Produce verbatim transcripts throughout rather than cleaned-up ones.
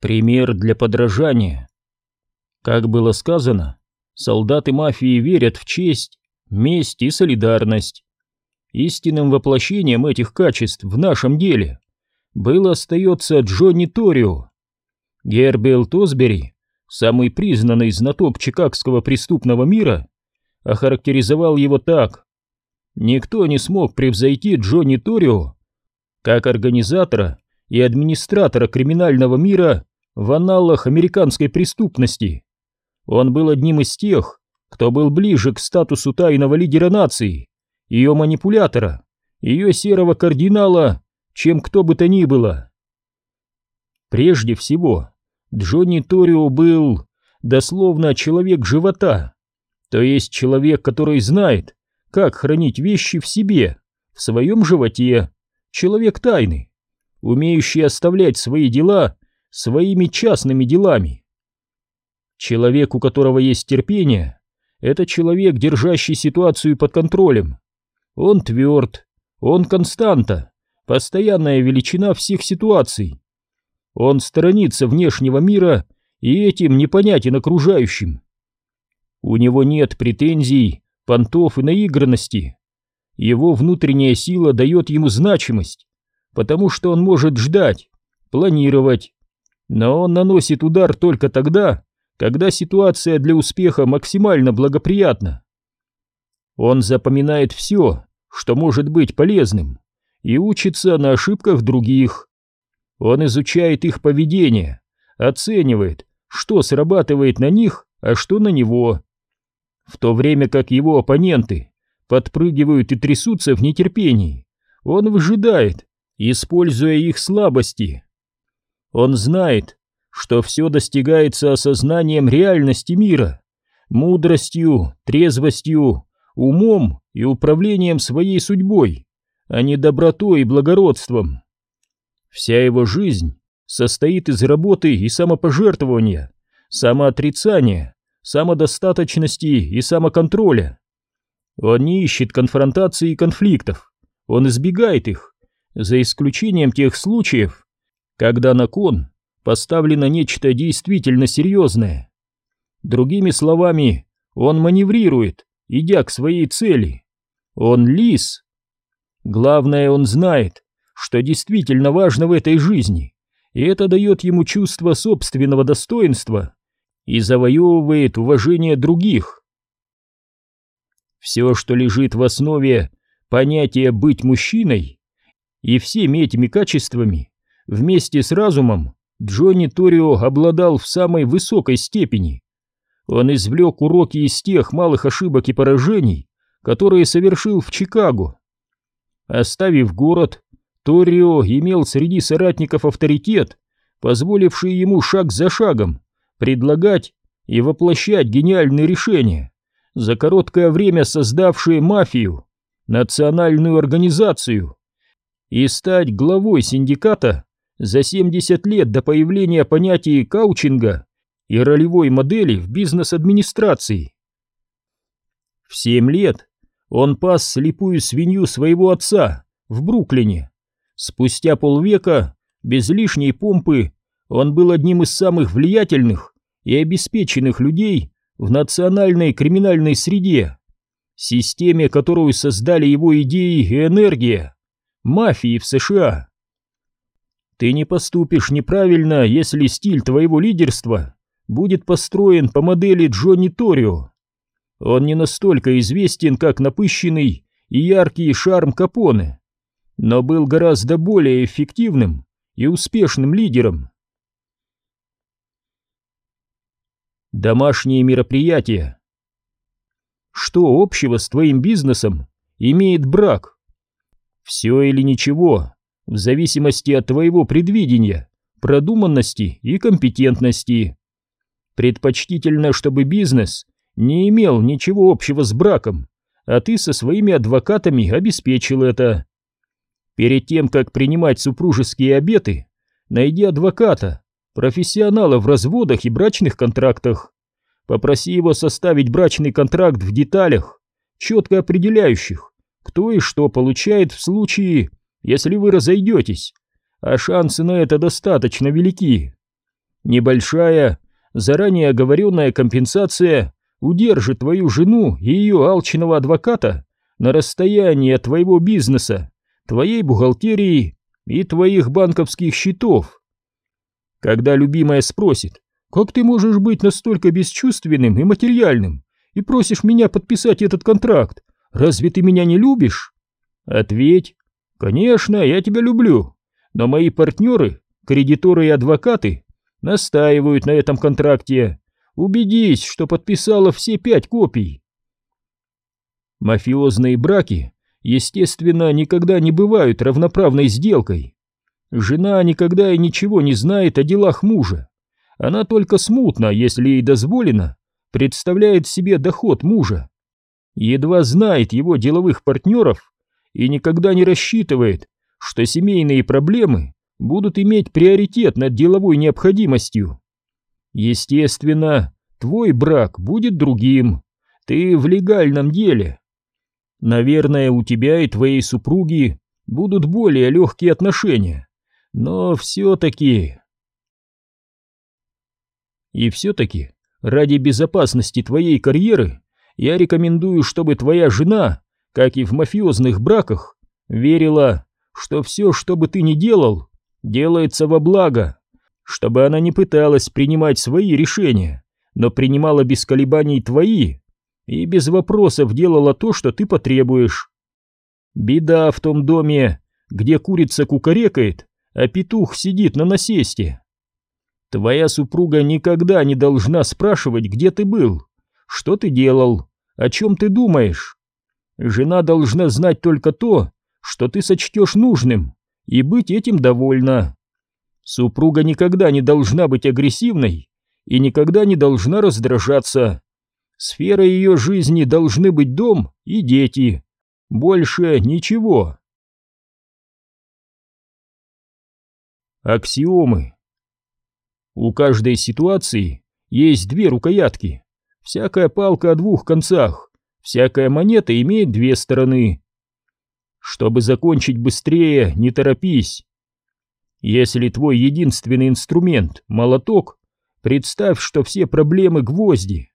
Пример для подражания. Как было сказано, солдаты мафии верят в честь, месть и солидарность. Истинным воплощением этих качеств в нашем деле был остается Джонни Торио. Герберт Тосбери, самый признанный знаток чикагского преступного мира, охарактеризовал его так: никто не смог превзойти Джонни Торио как организатора и администратора криминального мира в аналах американской преступности. Он был одним из тех, кто был ближе к статусу тайного лидера нации, ее манипулятора, ее серого кардинала, чем кто бы то ни было. Прежде всего, Джонни Торио был дословно человек живота, то есть человек, который знает, как хранить вещи в себе, в своем животе, человек тайны, умеющий оставлять свои дела своими частными делами. Человек, у которого есть терпение, это человек, держащий ситуацию под контролем. Он тверд, он константа, постоянная величина всех ситуаций. Он сторонится внешнего мира и этим непонятен окружающим. У него нет претензий, понтов и наигранности. Его внутренняя сила дает ему значимость, потому что он может ждать, планировать, но он наносит удар только тогда, когда ситуация для успеха максимально благоприятна. Он запоминает все, что может быть полезным, и учится на ошибках других. Он изучает их поведение, оценивает, что срабатывает на них, а что на него. В то время как его оппоненты подпрыгивают и трясутся в нетерпении, он выжидает, используя их слабости. Он знает, что все достигается осознанием реальности мира, мудростью, трезвостью, умом и управлением своей судьбой, а не добротой и благородством. Вся его жизнь состоит из работы и самопожертвования, самоотрицания, самодостаточности и самоконтроля. Он не ищет конфронтаций и конфликтов, он избегает их, за исключением тех случаев, когда на кон поставлено нечто действительно серьезное. Другими словами, он маневрирует, идя к своей цели. Он лис. Главное, он знает, что действительно важно в этой жизни, и это дает ему чувство собственного достоинства и завоевывает уважение других. Все, что лежит в основе понятия «быть мужчиной», и всеми этими качествами, вместе с разумом, Джонни Торио обладал в самой высокой степени. Он извлек уроки из тех малых ошибок и поражений, которые совершил в Чикаго. Оставив город, Торио имел среди соратников авторитет, позволивший ему шаг за шагом предлагать и воплощать гениальные решения, за короткое время создавшие мафию, национальную организацию, и стать главой синдиката за семьдесят лет до появления понятий каучинга и ролевой модели в бизнес-администрации. В семь лет он пас слепую свинью своего отца в Бруклине. Спустя полвека, без лишней помпы, он был одним из самых влиятельных и обеспеченных людей в национальной криминальной среде, системе, которую создали его идеи и энергия, мафии в США. Ты не поступишь неправильно, если стиль твоего лидерства будет построен по модели Джонни Торио. Он не настолько известен, как напыщенный и яркий шарм Капоне, но был гораздо более эффективным и успешным лидером. Домашние мероприятия. Что общего с твоим бизнесом имеет брак? Все или ничего, в зависимости от твоего предвидения, продуманности и компетентности. Предпочтительно, чтобы бизнес не имел ничего общего с браком, а ты со своими адвокатами обеспечил это. Перед тем, как принимать супружеские обеты, найди адвоката, профессионала в разводах и брачных контрактах. Попроси его составить брачный контракт в деталях, четко определяющих, кто и что получает в случае, если вы разойдетесь, а шансы на это достаточно велики. Небольшая, заранее оговоренная компенсация удержит твою жену и ее алчного адвоката на расстоянии от твоего бизнеса, твоей бухгалтерии и твоих банковских счетов. Когда любимая спросит: «Как ты можешь быть настолько бесчувственным и материальным и просишь меня подписать этот контракт? Разве ты меня не любишь?» Ответь: «Конечно, я тебя люблю, но мои партнеры, кредиторы и адвокаты настаивают на этом контракте. Убедись, что подписала все пять копий». Мафиозные браки, естественно, никогда не бывают равноправной сделкой. Жена никогда и ничего не знает о делах мужа. Она только смутно, если ей дозволено, представляет себе доход мужа. Едва знает его деловых партнеров и никогда не рассчитывает, что семейные проблемы будут иметь приоритет над деловой необходимостью. Естественно, твой брак будет другим. Ты в легальном деле. Наверное, у тебя и твоей супруги будут более легкие отношения, но все-таки... И все-таки, ради безопасности твоей карьеры, я рекомендую, чтобы твоя жена, как и в мафиозных браках, верила, что все, что бы ты ни делал, делается во благо, чтобы она не пыталась принимать свои решения, но принимала без колебаний твои и без вопросов делала то, что ты потребуешь. Беда в том доме, где курица кукарекает, а петух сидит на насесте. Твоя супруга никогда не должна спрашивать, где ты был, что ты делал, о чем ты думаешь. Жена должна знать только то, что ты сочтешь нужным, и быть этим довольна. Супруга никогда не должна быть агрессивной и никогда не должна раздражаться. Сферой ее жизни должны быть дом и дети. Больше ничего. Аксиомы. У каждой ситуации есть две рукоятки. Всякая палка о двух концах. Всякая монета имеет две стороны. Чтобы закончить быстрее, не торопись. Если твой единственный инструмент — молоток, представь, что все проблемы — гвозди.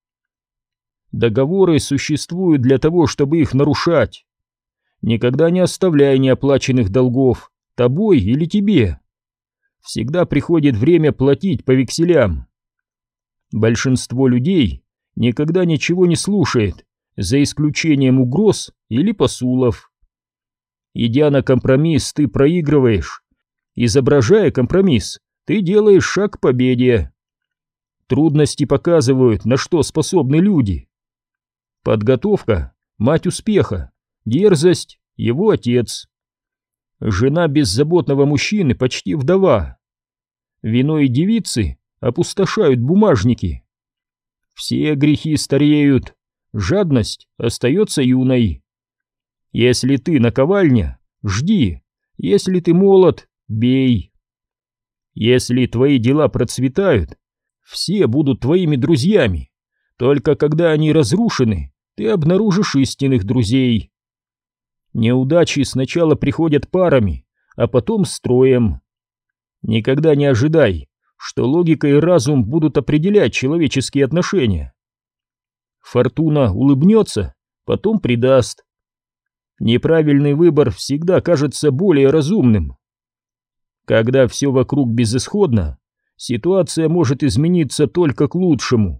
Договоры существуют для того, чтобы их нарушать. Никогда не оставляй неоплаченных долгов, тобой или тебе. Всегда приходит время платить по векселям. Большинство людей никогда ничего не слушает, за исключением угроз или посулов. Идя на компромисс, ты проигрываешь. Изображая компромисс, ты делаешь шаг к победе. Трудности показывают, на что способны люди. Подготовка — мать успеха, дерзость — его отец. Жена беззаботного мужчины почти вдова. Вино и девицы опустошают бумажники. Все грехи стареют, жадность остается юной. Если ты наковальня, жди, если ты молод, бей. Если твои дела процветают, все будут твоими друзьями. Только когда они разрушены, ты обнаружишь истинных друзей. Неудачи сначала приходят парами, а потом строем. Никогда не ожидай, что логика и разум будут определять человеческие отношения. Фортуна улыбнется, потом предаст. Неправильный выбор всегда кажется более разумным. Когда все вокруг безысходно, ситуация может измениться только к лучшему.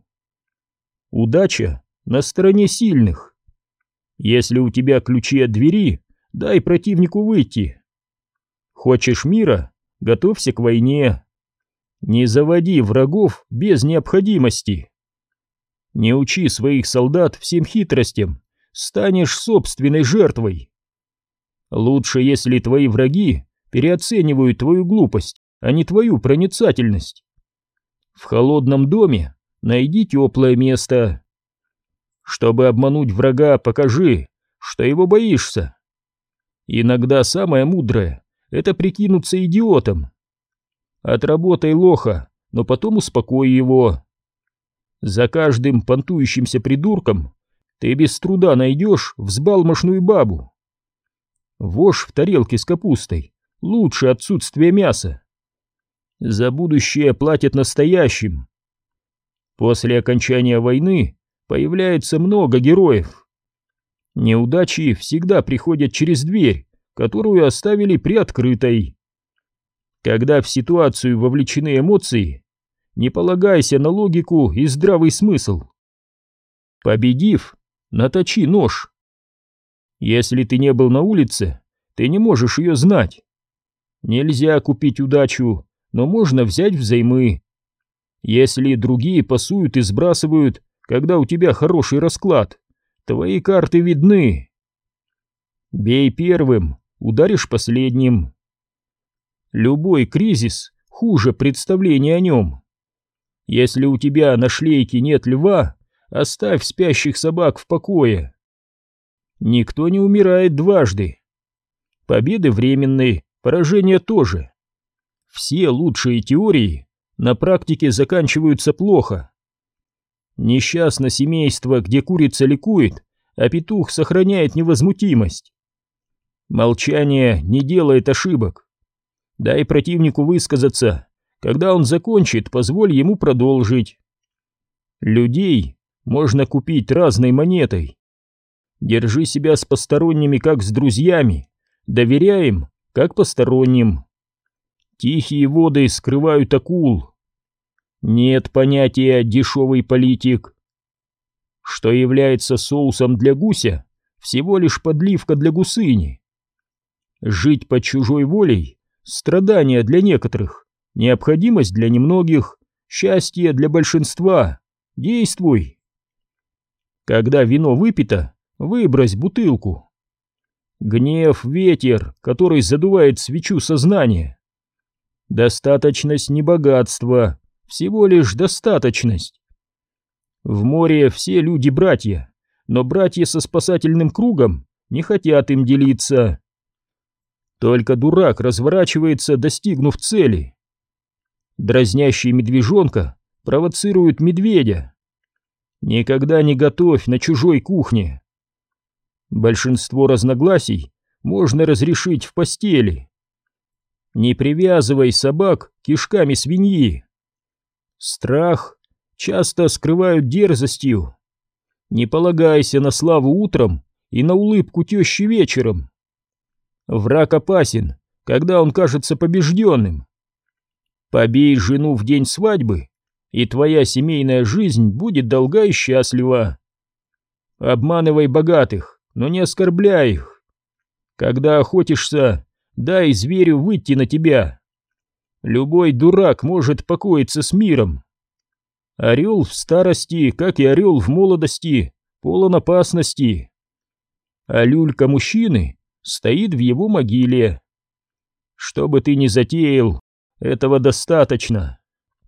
Удача на стороне сильных. Если у тебя ключи от двери, дай противнику выйти. Хочешь мира? Готовься к войне. Не заводи врагов без необходимости. Не учи своих солдат всем хитростям, станешь собственной жертвой. Лучше, если твои враги переоценивают твою глупость, а не твою проницательность. В холодном доме найди теплое место. Чтобы обмануть врага, покажи, что его боишься. Иногда самое мудрое — это прикинуться идиотом. Отработай лоха, но потом успокой его. За каждым понтующимся придурком ты без труда найдешь взбалмошную бабу. Вошь в тарелке с капустой лучше отсутствия мяса. За будущее платят настоящим. После окончания войны появляется много героев. Неудачи всегда приходят через дверь, которую оставили приоткрытой. Когда в ситуацию вовлечены эмоции, не полагайся на логику и здравый смысл. Победив, наточи нож. Если ты не был на улице, ты не можешь ее знать. Нельзя купить удачу, но можно взять взаймы. Если другие пасуют и сбрасывают, когда у тебя хороший расклад, твои карты видны. Бей первым, ударишь последним. Любой кризис хуже представления о нем. Если у тебя на шлейке нет льва, оставь спящих собак в покое. Никто не умирает дважды. Победы временны, поражения тоже. Все лучшие теории на практике заканчиваются плохо. Несчастно семейство, где курица ликует, а петух сохраняет невозмутимость. Молчание не делает ошибок. Дай противнику высказаться. Когда он закончит, позволь ему продолжить. Людей можно купить разной монетой. Держи себя с посторонними, как с друзьями, доверяй им, как посторонним. Тихие воды скрывают акул. Нет понятия «дешевый политик». Что является соусом для гуся, всего лишь подливка для гусыни. Жить под чужой волей — страдания для некоторых, необходимость для немногих, счастье для большинства. Действуй. Когда вино выпито, выбрось бутылку. Гнев — ветер, который задувает свечу сознания. Достаточность не богатство, всего лишь достаточность. В море все люди братья, но братья со спасательным кругом не хотят им делиться. Только дурак разворачивается, достигнув цели. Дразнящий медвежонка провоцирует медведя. Никогда не готовь на чужой кухне. Большинство разногласий можно разрешить в постели. Не привязывай собак кишками свиньи. Страх часто скрывают дерзостью. Не полагайся на славу утром и на улыбку тещи вечером. Враг опасен, когда он кажется побежденным. Побей жену в день свадьбы, и твоя семейная жизнь будет долга и счастлива. Обманывай богатых, но не оскорбляй их. Когда охотишься, дай зверю выйти на тебя. Любой дурак может покоиться с миром. Орел в старости, как и орел в молодости, полон опасности. А люлька мужчины стоит в его могиле. Что бы ты ни затеял, этого достаточно.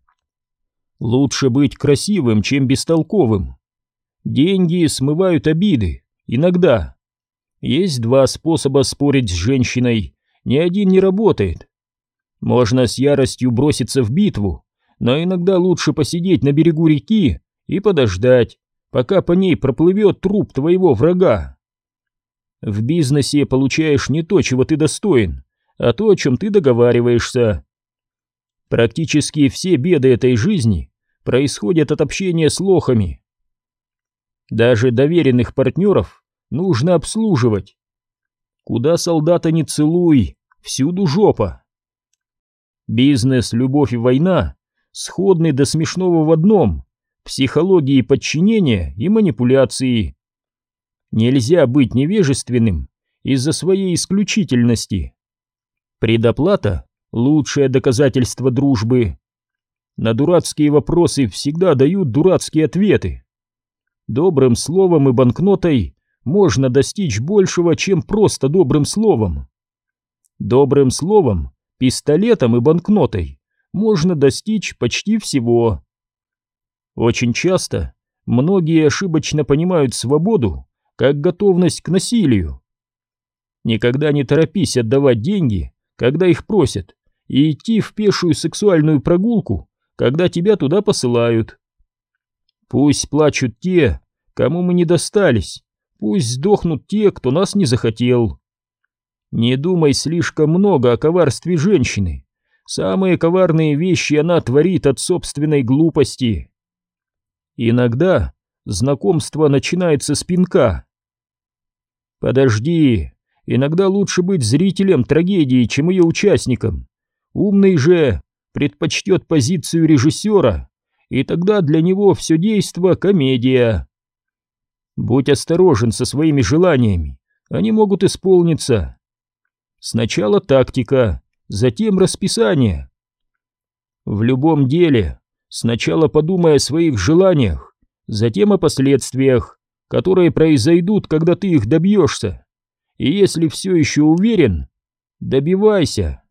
Лучше быть красивым, чем бестолковым. Деньги смывают обиды, иногда. Есть два способа спорить с женщиной, ни один не работает. Можно с яростью броситься в битву, но иногда лучше посидеть на берегу реки и подождать, пока по ней проплывет труп твоего врага. В бизнесе получаешь не то, чего ты достоин, а то, о чем ты договариваешься. Практически все беды этой жизни происходят от общения с лохами. Даже доверенных партнеров нужно обслуживать. Куда солдата не целуй, всюду жопа. Бизнес, любовь и война сходны до смешного в одном — психологии подчинения и манипуляции. Нельзя быть невежественным из-за своей исключительности. Предоплата — лучшее доказательство дружбы. На дурацкие вопросы всегда дают дурацкие ответы. Добрым словом и банкнотой можно достичь большего, чем просто добрым словом. Добрым словом, пистолетом и банкнотой можно достичь почти всего. Очень часто многие ошибочно понимают свободу как готовность к насилию. Никогда не торопись отдавать деньги, когда их просят, и идти в пешую сексуальную прогулку, когда тебя туда посылают. Пусть плачут те, кому мы не достались, пусть сдохнут те, кто нас не захотел. Не думай слишком много о коварстве женщины, Самые коварные вещи она творит от собственной глупости. Иногда знакомство начинается с пинка. Подожди, иногда лучше быть зрителем трагедии, чем ее участником. Умный же предпочтет позицию режиссера, и тогда для него все действо — комедия. Будь осторожен со своими желаниями, они могут исполниться. Сначала тактика, затем расписание. В любом деле сначала подумай о своих желаниях, затем о последствиях, которые произойдут, когда ты их добьешься. И если все еще уверен, добивайся.